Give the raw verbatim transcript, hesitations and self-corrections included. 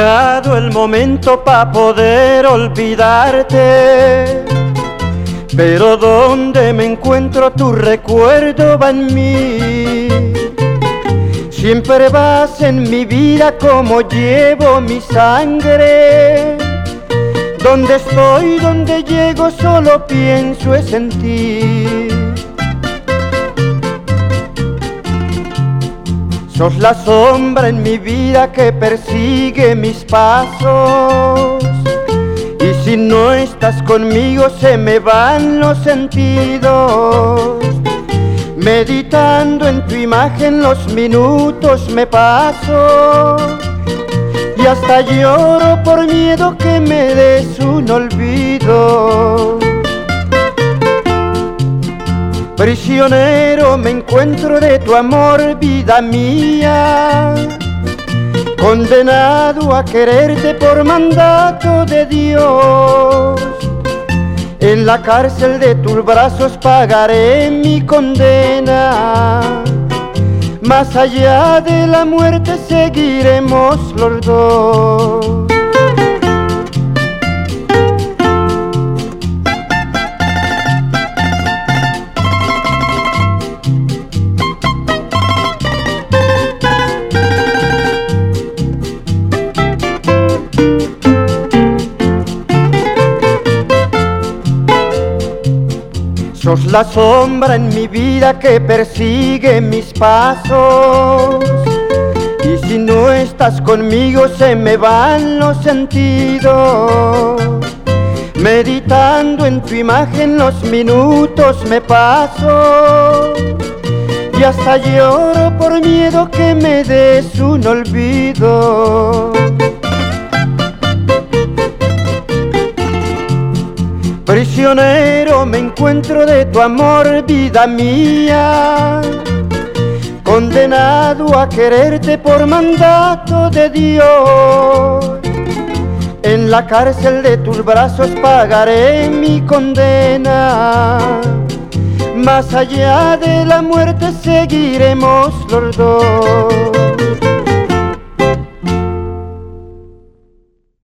llegado el momento pa' poder olvidarte, pero donde me encuentro tu recuerdo va en mí. Siempre vas en mi vida como llevo mi sangre. Donde estoy, donde llego, solo pienso es en ti. Sos la sombra en mi vida que persigue mis pasos, y si no estás conmigo se me van los sentidos. Meditando en tu imagen los minutos me paso, y hasta lloro por miedo que me des un olvido. Prisionero me encuentro de tu amor, vida mía, condenado a quererte por mandato de Dios. En la cárcel de tus brazos pagaré mi condena, más allá de la muerte seguiremos los dos. Sos la sombra en mi vida que persigue mis pasos, y si no estás conmigo se me van los sentidos. Meditando en tu imagen los minutos me paso, y hasta lloro por miedo que me des un olvido. Prisionero me encuentro de tu amor, vida mía, condenado a quererte por mandato de Dios. En la cárcel de tus brazos pagaré mi condena, más allá de la muerte seguiremos los dos.